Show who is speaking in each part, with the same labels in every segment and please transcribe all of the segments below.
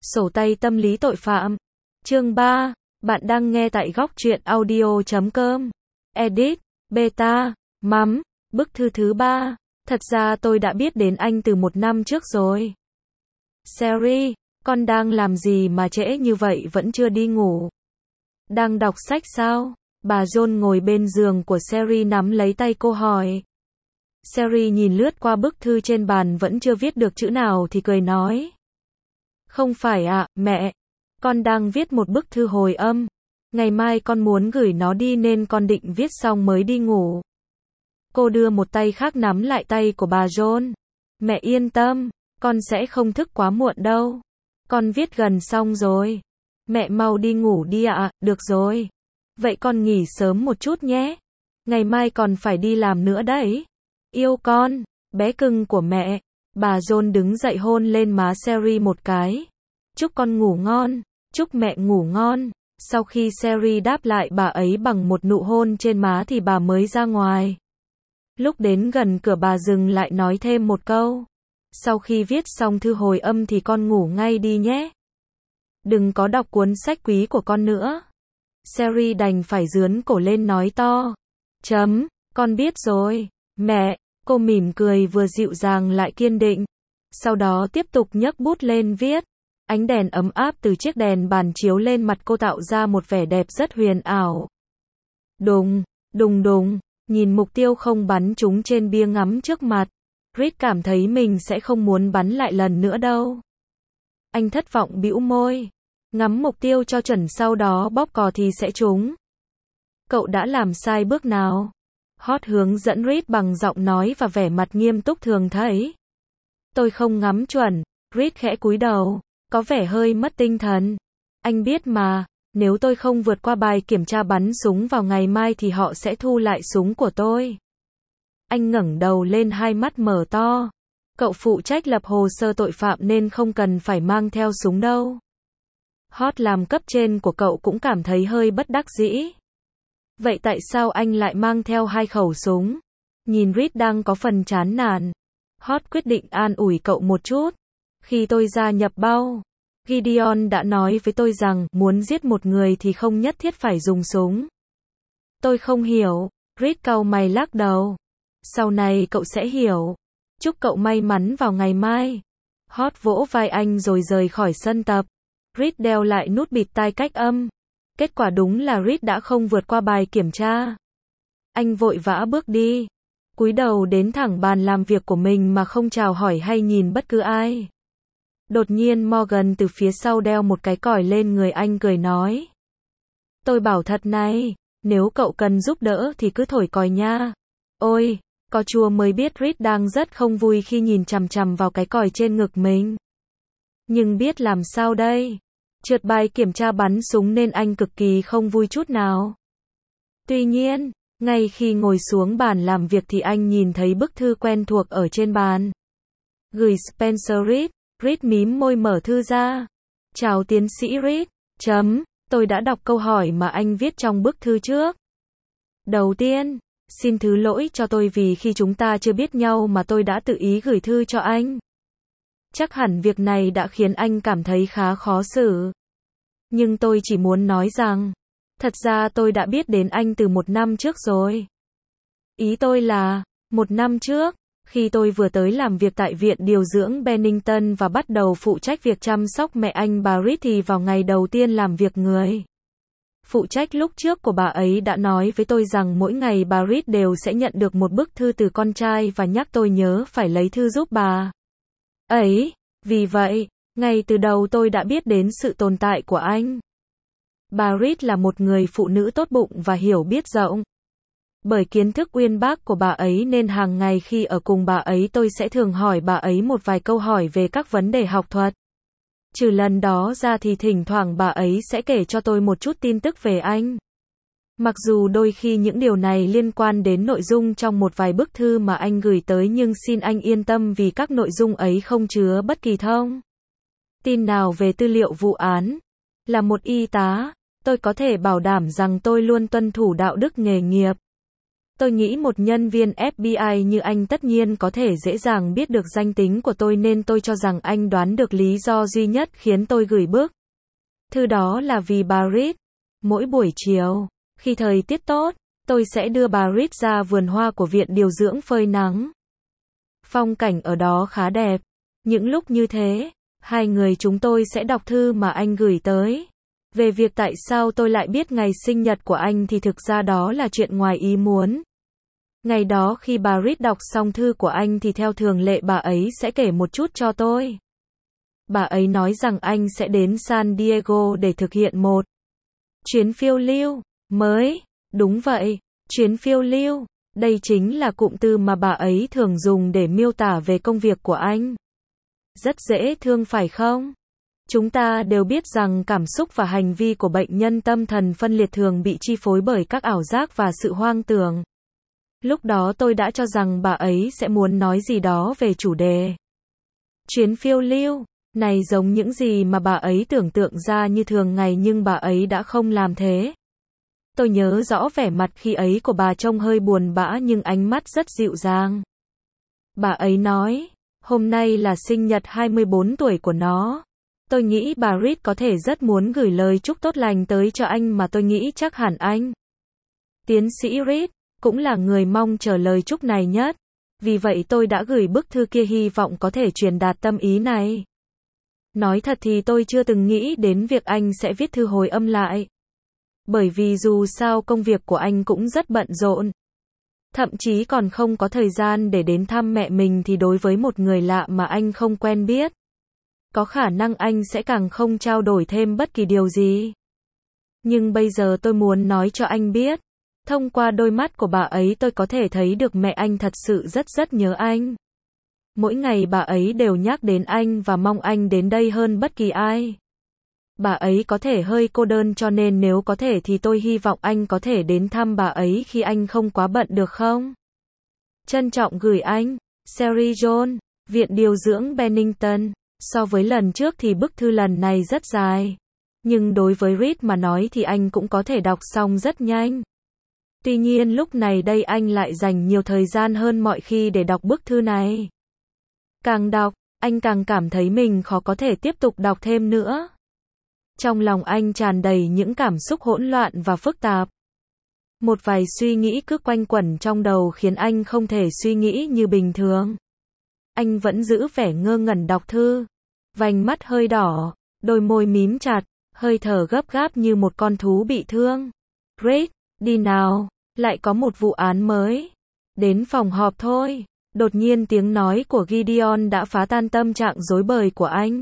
Speaker 1: Sổ tay tâm lý tội phạm. Chương 3. Bạn đang nghe tại góc truyện audio.com. Edit. Beta. Mắm. Bức thư thứ 3. Thật ra tôi đã biết đến anh từ 1 năm trước rồi. Sherry, con đang làm gì mà trễ như vậy vẫn chưa đi ngủ? Đang đọc sách sao? Bà John ngồi bên giường của Sherry nắm lấy tay cô hỏi. Sherry nhìn lướt qua bức thư trên bàn vẫn chưa viết được chữ nào thì cười nói. Không phải ạ, mẹ. Con đang viết một bức thư hồi âm. Ngày mai con muốn gửi nó đi nên con định viết xong mới đi ngủ. Cô đưa một tay khác nắm lại tay của bà John. Mẹ yên tâm, con sẽ không thức quá muộn đâu. Con viết gần xong rồi. Mẹ mau đi ngủ đi ạ, được rồi. Vậy con nghỉ sớm một chút nhé. Ngày mai còn phải đi làm nữa đấy. Yêu con, bé cưng của mẹ. Bà John đứng dậy hôn lên má Sherry một cái. Chúc con ngủ ngon, chúc mẹ ngủ ngon. Sau khi Sherry đáp lại bà ấy bằng một nụ hôn trên má thì bà mới ra ngoài. Lúc đến gần cửa bà dừng lại nói thêm một câu. Sau khi viết xong thư hồi âm thì con ngủ ngay đi nhé. Đừng có đọc cuốn sách quý của con nữa. Sherry đành phải rướn cổ lên nói to. Con biết rồi, mẹ. Cô mỉm cười vừa dịu dàng lại kiên định. Sau đó tiếp tục nhấc bút lên viết. Ánh đèn ấm áp từ chiếc đèn bàn chiếu lên mặt cô tạo ra một vẻ đẹp rất huyền ảo. Đùng, đùng đùng, nhìn mục tiêu không bắn trúng trên bia ngắm trước mặt. Reed cảm thấy mình sẽ không muốn bắn lại lần nữa đâu. Anh thất vọng bĩu môi. Ngắm mục tiêu cho chuẩn sau đó bóp cò thì sẽ trúng. Cậu đã làm sai bước nào? Hot hướng dẫn Reed bằng giọng nói và vẻ mặt nghiêm túc thường thấy. Tôi không ngắm chuẩn. Reed khẽ cúi đầu. Có vẻ hơi mất tinh thần. Anh biết mà, nếu tôi không vượt qua bài kiểm tra bắn súng vào ngày mai thì họ sẽ thu lại súng của tôi. Anh ngẩng đầu lên hai mắt mở to. Cậu phụ trách lập hồ sơ tội phạm nên không cần phải mang theo súng đâu. Hot làm cấp trên của cậu cũng cảm thấy hơi bất đắc dĩ. Vậy tại sao anh lại mang theo 2 khẩu súng? Nhìn Reed đang có phần chán nản. Hot quyết định an ủi cậu một chút. Khi tôi gia nhập bao, Gideon đã nói với tôi rằng muốn giết một người thì không nhất thiết phải dùng súng. Tôi không hiểu. Reed cau mày lắc đầu. Sau này cậu sẽ hiểu. Chúc cậu may mắn vào ngày mai. Hot vỗ vai anh rồi rời khỏi sân tập. Reed đeo lại nút bịt tai cách âm. Kết quả đúng là Reed đã không vượt qua bài kiểm tra. Anh vội vã bước đi. Cúi đầu đến thẳng bàn làm việc của mình mà không chào hỏi hay nhìn bất cứ ai. Đột nhiên Morgan từ phía sau đeo một cái còi lên người anh cười nói. Tôi bảo thật này, nếu cậu cần giúp đỡ thì cứ thổi còi nha. Ôi, có chùa mới biết Reed đang rất không vui khi nhìn chằm chằm vào cái còi trên ngực mình. Nhưng biết làm sao đây? Trượt bài kiểm tra bắn súng nên anh cực kỳ không vui chút nào. Tuy nhiên, ngay khi ngồi xuống bàn làm việc thì anh nhìn thấy bức thư quen thuộc ở trên bàn. Gửi Spencer Reed. Reed mím môi mở thư ra. Chào tiến sĩ Reed. Tôi đã đọc câu hỏi mà anh viết trong bức thư trước. Đầu tiên, xin thứ lỗi cho tôi vì khi chúng ta chưa biết nhau mà tôi đã tự ý gửi thư cho anh. Chắc hẳn việc này đã khiến anh cảm thấy khá khó xử. Nhưng tôi chỉ muốn nói rằng, thật ra tôi đã biết đến anh từ 1 năm trước rồi. Ý tôi là, 1 năm trước, khi tôi vừa tới làm việc tại viện điều dưỡng Bennington và bắt đầu phụ trách việc chăm sóc mẹ anh bà Reed thì vào ngày đầu tiên làm việc người phụ trách lúc trước của bà ấy đã nói với tôi rằng mỗi ngày bà Reed đều sẽ nhận được một bức thư từ con trai và nhắc tôi nhớ phải lấy thư giúp bà ấy. Vì vậy, ngay từ đầu tôi đã biết đến sự tồn tại của anh. Bà Reed là một người phụ nữ tốt bụng và hiểu biết rộng. Bởi kiến thức uyên bác của bà ấy nên hàng ngày khi ở cùng bà ấy tôi sẽ thường hỏi bà ấy một vài câu hỏi về các vấn đề học thuật. Trừ lần đó ra thì thỉnh thoảng bà ấy sẽ kể cho tôi một chút tin tức về anh. Mặc dù đôi khi những điều này liên quan đến nội dung trong một vài bức thư mà anh gửi tới nhưng xin anh yên tâm vì các nội dung ấy không chứa bất kỳ thông tin nào về tư liệu vụ án. Là một y tá, tôi có thể bảo đảm rằng tôi luôn tuân thủ đạo đức nghề nghiệp. Tôi nghĩ một nhân viên FBI như anh tất nhiên có thể dễ dàng biết được danh tính của tôi nên tôi cho rằng anh đoán được lý do duy nhất khiến tôi gửi bức thư đó là vì bà Reed. Mỗi buổi chiều, khi thời tiết tốt, tôi sẽ đưa bà Reed ra vườn hoa của viện điều dưỡng phơi nắng. Phong cảnh ở đó khá đẹp. Những lúc như thế, hai người chúng tôi sẽ đọc thư mà anh gửi tới. Về việc tại sao tôi lại biết ngày sinh nhật của anh thì thực ra đó là chuyện ngoài ý muốn. Ngày đó khi bà Reed đọc xong thư của anh thì theo thường lệ bà ấy sẽ kể một chút cho tôi. Bà ấy nói rằng anh sẽ đến San Diego để thực hiện một chuyến phiêu lưu mới. Đúng vậy, chuyến phiêu lưu. Đây chính là cụm từ mà bà ấy thường dùng để miêu tả về công việc của anh. Rất dễ thương phải không? Chúng ta đều biết rằng cảm xúc và hành vi của bệnh nhân tâm thần phân liệt thường bị chi phối bởi các ảo giác và sự hoang tưởng. Lúc đó tôi đã cho rằng bà ấy sẽ muốn nói gì đó về chủ đề chuyến phiêu lưu này giống những gì mà bà ấy tưởng tượng ra như thường ngày nhưng bà ấy đã không làm thế. Tôi nhớ rõ vẻ mặt khi ấy của bà trông hơi buồn bã nhưng ánh mắt rất dịu dàng. Bà ấy nói, hôm nay là sinh nhật 24 tuổi của nó. Tôi nghĩ bà Reed có thể rất muốn gửi lời chúc tốt lành tới cho anh mà tôi nghĩ chắc hẳn anh. Tiến sĩ Reed cũng là người mong chờ lời chúc này nhất. Vì vậy tôi đã gửi bức thư kia hy vọng có thể truyền đạt tâm ý này. Nói thật thì tôi chưa từng nghĩ đến việc anh sẽ viết thư hồi âm lại. Bởi vì dù sao công việc của anh cũng rất bận rộn. Thậm chí còn không có thời gian để đến thăm mẹ mình thì đối với một người lạ mà anh không quen biết. Có khả năng anh sẽ càng không trao đổi thêm bất kỳ điều gì. Nhưng bây giờ tôi muốn nói cho anh biết. Thông qua đôi mắt của bà ấy tôi có thể thấy được mẹ anh thật sự rất nhớ anh. Mỗi ngày bà ấy đều nhắc đến anh và mong anh đến đây hơn bất kỳ ai. Bà ấy có thể hơi cô đơn cho nên nếu có thể thì tôi hy vọng anh có thể đến thăm bà ấy khi anh không quá bận được không? Trân trọng gửi anh, Sherry John, Viện Điều dưỡng Bennington. So với lần trước thì bức thư lần này rất dài. Nhưng đối với Reed mà nói thì anh cũng có thể đọc xong rất nhanh. Tuy nhiên lúc này đây anh lại dành nhiều thời gian hơn mọi khi để đọc bức thư này. Càng đọc, anh càng cảm thấy mình khó có thể tiếp tục đọc thêm nữa. Trong lòng anh tràn đầy những cảm xúc hỗn loạn và phức tạp. Một vài suy nghĩ cứ quanh quẩn trong đầu khiến anh không thể suy nghĩ như bình thường. Anh vẫn giữ vẻ ngơ ngẩn đọc thư. Vành mắt hơi đỏ, đôi môi mím chặt, hơi thở gấp gáp như một con thú bị thương. Reed, đi nào, lại có một vụ án mới. Đến phòng họp thôi. Đột nhiên tiếng nói của Gideon đã phá tan tâm trạng rối bời của anh.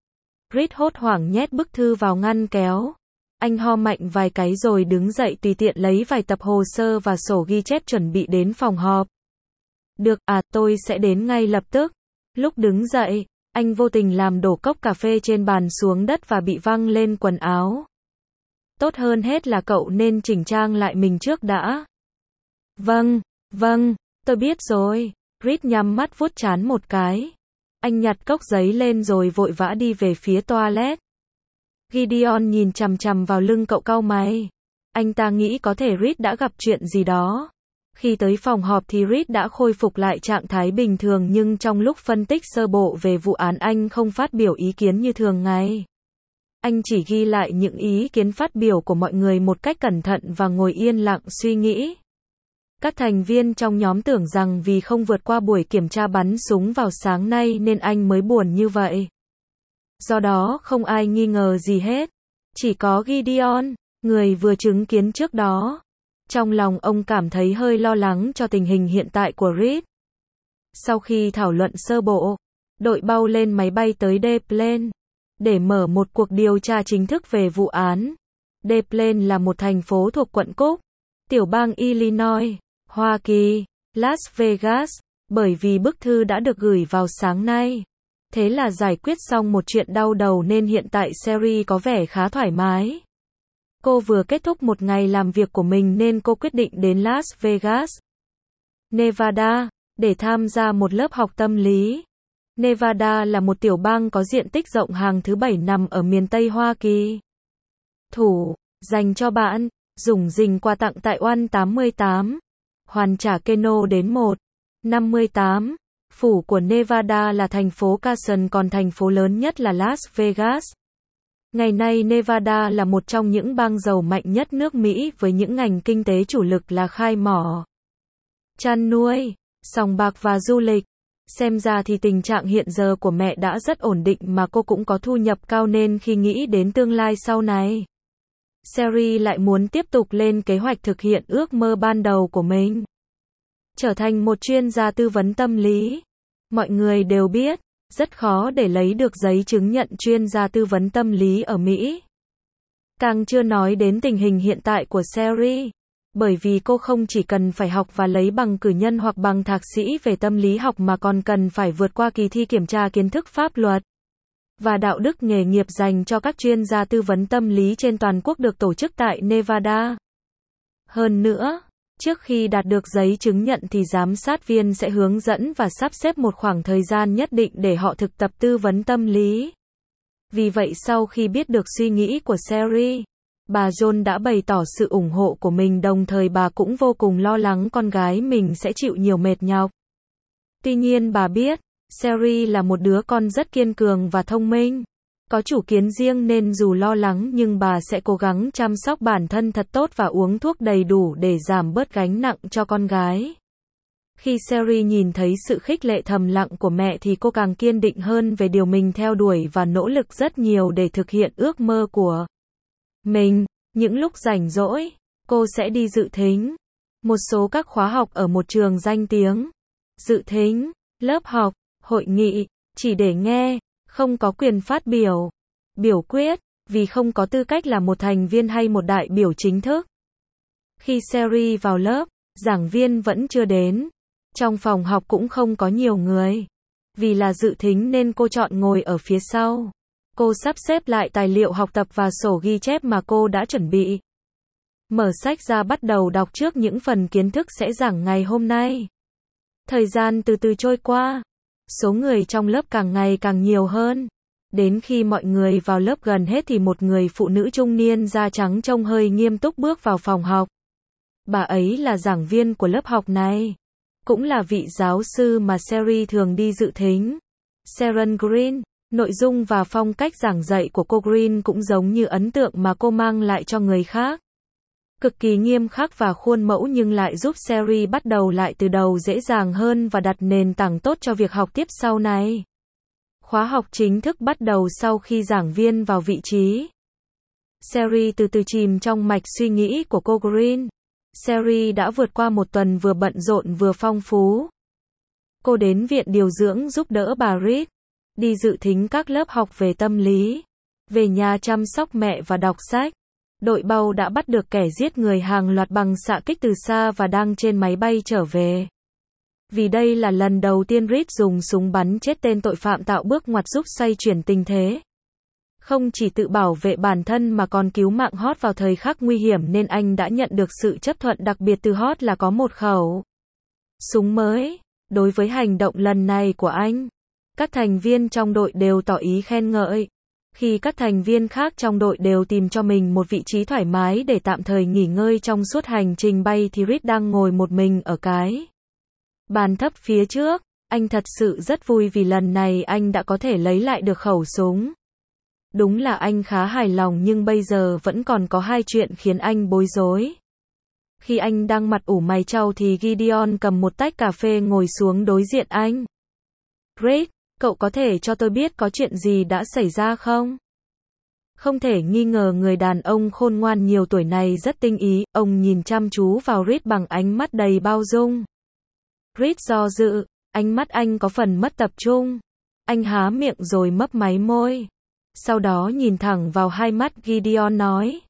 Speaker 1: Reed hốt hoảng nhét bức thư vào ngăn kéo. Anh ho mạnh vài cái rồi đứng dậy tùy tiện lấy vài tập hồ sơ và sổ ghi chép chuẩn bị đến phòng họp. Được tôi sẽ đến ngay lập tức. Lúc đứng dậy, anh vô tình làm đổ cốc cà phê trên bàn xuống đất và bị văng lên quần áo. Tốt hơn hết là cậu nên chỉnh trang lại mình trước đã. Vâng, tôi biết rồi. Reed nhắm mắt vuốt trán một cái. Anh nhặt cốc giấy lên rồi vội vã đi về phía toilet. Gideon nhìn chằm chằm vào lưng cậu cau mày. Anh ta nghĩ có thể Reed đã gặp chuyện gì đó. Khi tới phòng họp thì Reed đã khôi phục lại trạng thái bình thường nhưng trong lúc phân tích sơ bộ về vụ án anh không phát biểu ý kiến như thường ngày. Anh chỉ ghi lại những ý kiến phát biểu của mọi người một cách cẩn thận và ngồi yên lặng suy nghĩ. Các thành viên trong nhóm tưởng rằng vì không vượt qua buổi kiểm tra bắn súng vào sáng nay nên anh mới buồn như vậy. Do đó không ai nghi ngờ gì hết. Chỉ có Gideon, người vừa chứng kiến trước đó. Trong lòng ông cảm thấy hơi lo lắng cho tình hình hiện tại của Reed. Sau khi thảo luận sơ bộ, đội bao lên máy bay tới Des Plaines để mở một cuộc điều tra chính thức về vụ án. Des Plaines là một thành phố thuộc quận Cook, tiểu bang Illinois, Hoa Kỳ, Las Vegas, bởi vì bức thư đã được gửi vào sáng nay. Thế là giải quyết xong một chuyện đau đầu nên hiện tại Sherry có vẻ khá thoải mái. Cô vừa kết thúc một ngày làm việc của mình nên cô quyết định đến Las Vegas, Nevada, để tham gia một lớp học tâm lý. Nevada là một tiểu bang có diện tích rộng hàng thứ 7 nằm ở miền Tây Hoa Kỳ. Dành cho bạn, Dũng Dình quà tặng tại Oan 88. hoàn trả Keno đến 1,58. Phủ của Nevada là thành phố Carson, còn thành phố lớn nhất là Las Vegas. Ngày nay Nevada là một trong những bang giàu mạnh nhất nước Mỹ với những ngành kinh tế chủ lực là khai mỏ, chăn nuôi, sòng bạc và du lịch. Xem ra thì tình trạng hiện giờ của mẹ đã rất ổn định mà cô cũng có thu nhập cao nên khi nghĩ đến tương lai sau này, Sherry lại muốn tiếp tục lên kế hoạch thực hiện ước mơ ban đầu của mình. Trở thành một chuyên gia tư vấn tâm lý. Mọi người đều biết, rất khó để lấy được giấy chứng nhận chuyên gia tư vấn tâm lý ở Mỹ. Càng chưa nói đến tình hình hiện tại của Sherry. Bởi vì cô không chỉ cần phải học và lấy bằng cử nhân hoặc bằng thạc sĩ về tâm lý học mà còn cần phải vượt qua kỳ thi kiểm tra kiến thức pháp luật và đạo đức nghề nghiệp dành cho các chuyên gia tư vấn tâm lý trên toàn quốc được tổ chức tại Nevada. Hơn nữa, trước khi đạt được giấy chứng nhận thì giám sát viên sẽ hướng dẫn và sắp xếp một khoảng thời gian nhất định để họ thực tập tư vấn tâm lý. Vì vậy sau khi biết được suy nghĩ của Sherry, bà John đã bày tỏ sự ủng hộ của mình, đồng thời bà cũng vô cùng lo lắng con gái mình sẽ chịu nhiều mệt nhọc. Tuy nhiên bà biết, Sherry là một đứa con rất kiên cường và thông minh, có chủ kiến riêng nên dù lo lắng nhưng bà sẽ cố gắng chăm sóc bản thân thật tốt và uống thuốc đầy đủ để giảm bớt gánh nặng cho con gái. Khi Sherry nhìn thấy sự khích lệ thầm lặng của mẹ thì cô càng kiên định hơn về điều mình theo đuổi và nỗ lực rất nhiều để thực hiện ước mơ của mình. Những lúc rảnh rỗi, cô sẽ đi dự thính một số các khóa học ở một trường danh tiếng. Dự thính, lớp học, hội nghị, chỉ để nghe, không có quyền phát biểu, biểu quyết, vì không có tư cách là một thành viên hay một đại biểu chính thức. Khi Sherry vào lớp, giảng viên vẫn chưa đến. Trong phòng học cũng không có nhiều người. Vì là dự thính nên cô chọn ngồi ở phía sau. Cô sắp xếp lại tài liệu học tập và sổ ghi chép mà cô đã chuẩn bị. Mở sách ra bắt đầu đọc trước những phần kiến thức sẽ giảng ngày hôm nay. Thời gian từ từ trôi qua. Số người trong lớp càng ngày càng nhiều hơn. Đến khi mọi người vào lớp gần hết thì một người phụ nữ trung niên da trắng trông hơi nghiêm túc bước vào phòng học. Bà ấy là giảng viên của lớp học này. Cũng là vị giáo sư mà Sherry thường đi dự thính. Sharon Green. Nội dung và phong cách giảng dạy của cô Green cũng giống như ấn tượng mà cô mang lại cho người khác. Cực kỳ nghiêm khắc và khuôn mẫu nhưng lại giúp Sherry bắt đầu lại từ đầu dễ dàng hơn và đặt nền tảng tốt cho việc học tiếp sau này. Khóa học chính thức bắt đầu sau khi giảng viên vào vị trí. Sherry từ từ chìm trong mạch suy nghĩ của cô Green. Sherry đã vượt qua một tuần vừa bận rộn vừa phong phú. Cô đến viện điều dưỡng giúp đỡ bà Reed, đi dự thính các lớp học về tâm lý, về nhà chăm sóc mẹ và đọc sách. Đội bầu đã bắt được kẻ giết người hàng loạt bằng xạ kích từ xa và đang trên máy bay trở về. Vì đây là lần đầu tiên Reed dùng súng bắn chết tên tội phạm tạo bước ngoặt giúp xoay chuyển tình thế. Không chỉ tự bảo vệ bản thân mà còn cứu mạng Hot vào thời khắc nguy hiểm nên anh đã nhận được sự chấp thuận đặc biệt từ Hot là có một khẩu súng mới. Đối với hành động lần này của anh, các thành viên trong đội đều tỏ ý khen ngợi. Khi các thành viên khác trong đội đều tìm cho mình một vị trí thoải mái để tạm thời nghỉ ngơi trong suốt hành trình bay thì Reed đang ngồi một mình ở cái bàn thấp phía trước. Anh thật sự rất vui vì lần này anh đã có thể lấy lại được khẩu súng. Đúng là anh khá hài lòng nhưng bây giờ vẫn còn có hai chuyện khiến anh bối rối. Khi anh đang mặt ủ mày chau thì Gideon cầm một tách cà phê ngồi xuống đối diện anh. Reed, cậu có thể cho tôi biết có chuyện gì đã xảy ra không? Không thể nghi ngờ người đàn ông khôn ngoan nhiều tuổi này rất tinh ý, ông nhìn chăm chú vào Reed bằng ánh mắt đầy bao dung. Reed do dự, ánh mắt anh có phần mất tập trung. Anh há miệng rồi mấp máy môi. Sau đó nhìn thẳng vào hai mắt Gideon nói.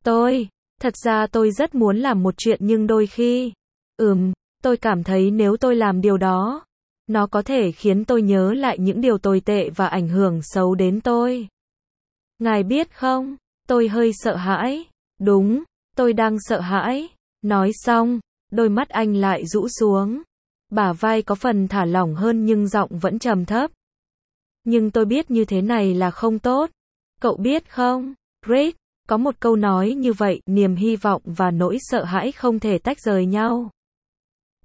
Speaker 1: Thật ra tôi rất muốn làm một chuyện nhưng đôi khi, tôi cảm thấy nếu tôi làm điều đó, nó có thể khiến tôi nhớ lại những điều tồi tệ và ảnh hưởng xấu đến tôi. Ngài biết không, tôi hơi sợ hãi. Đúng, tôi đang sợ hãi. Nói xong, đôi mắt anh lại rũ xuống. Bả vai có phần thả lỏng hơn nhưng giọng vẫn trầm thấp. Nhưng tôi biết như thế này là không tốt. Cậu biết không, Reed, có một câu nói như vậy, niềm hy vọng và nỗi sợ hãi không thể tách rời nhau.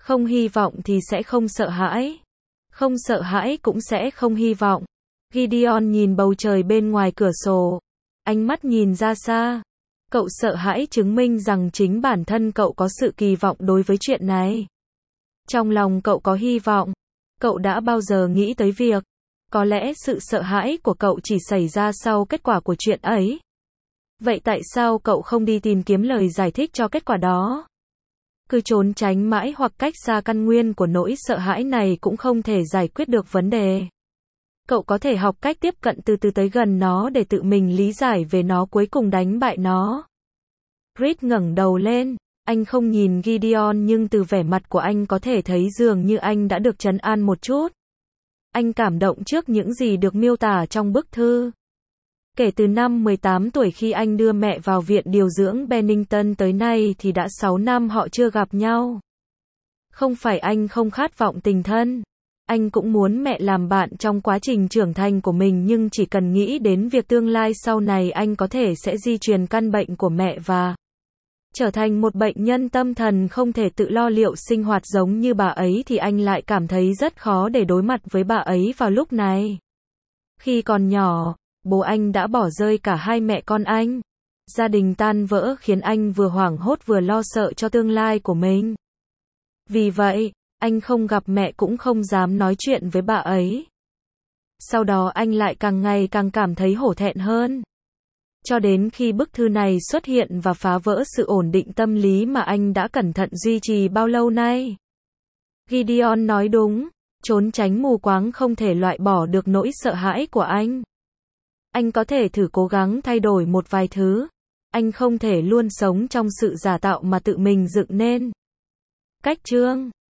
Speaker 1: Không hy vọng thì sẽ không sợ hãi. Không sợ hãi cũng sẽ không hy vọng. Gideon nhìn bầu trời bên ngoài cửa sổ. Ánh mắt nhìn ra xa. Cậu sợ hãi chứng minh rằng chính bản thân cậu có sự kỳ vọng đối với chuyện này. Trong lòng cậu có hy vọng. Cậu đã bao giờ nghĩ tới việc, có lẽ sự sợ hãi của cậu chỉ xảy ra sau kết quả của chuyện ấy. Vậy tại sao cậu không đi tìm kiếm lời giải thích cho kết quả đó? Cứ trốn tránh mãi hoặc cách xa căn nguyên của nỗi sợ hãi này cũng không thể giải quyết được vấn đề. Cậu có thể học cách tiếp cận từ từ tới gần nó để tự mình lý giải về nó, cuối cùng đánh bại nó. Reed ngẩng đầu lên. Anh không nhìn Gideon nhưng từ vẻ mặt của anh có thể thấy dường như anh đã được trấn an một chút. Anh cảm động trước những gì được miêu tả trong bức thư. Kể từ năm 18 tuổi khi anh đưa mẹ vào viện điều dưỡng Bennington tới nay thì đã 6 năm họ chưa gặp nhau. Không phải anh không khát vọng tình thân. Anh cũng muốn mẹ làm bạn trong quá trình trưởng thành của mình, nhưng chỉ cần nghĩ đến việc tương lai sau này anh có thể sẽ di truyền căn bệnh của mẹ và trở thành một bệnh nhân tâm thần không thể tự lo liệu sinh hoạt giống như bà ấy thì anh lại cảm thấy rất khó để đối mặt với bà ấy vào lúc này. Khi còn nhỏ, bố anh đã bỏ rơi cả hai mẹ con anh. Gia đình tan vỡ khiến anh vừa hoảng hốt vừa lo sợ cho tương lai của mình. Vì vậy, anh không gặp mẹ cũng không dám nói chuyện với bà ấy. Sau đó anh lại càng ngày càng cảm thấy hổ thẹn hơn. Cho đến khi bức thư này xuất hiện và phá vỡ sự ổn định tâm lý mà anh đã cẩn thận duy trì bao lâu nay. Gideon nói đúng, trốn tránh mù quáng không thể loại bỏ được nỗi sợ hãi của anh. Anh có thể thử cố gắng thay đổi một vài thứ. Anh không thể luôn sống trong sự giả tạo mà tự mình dựng nên. Cách chương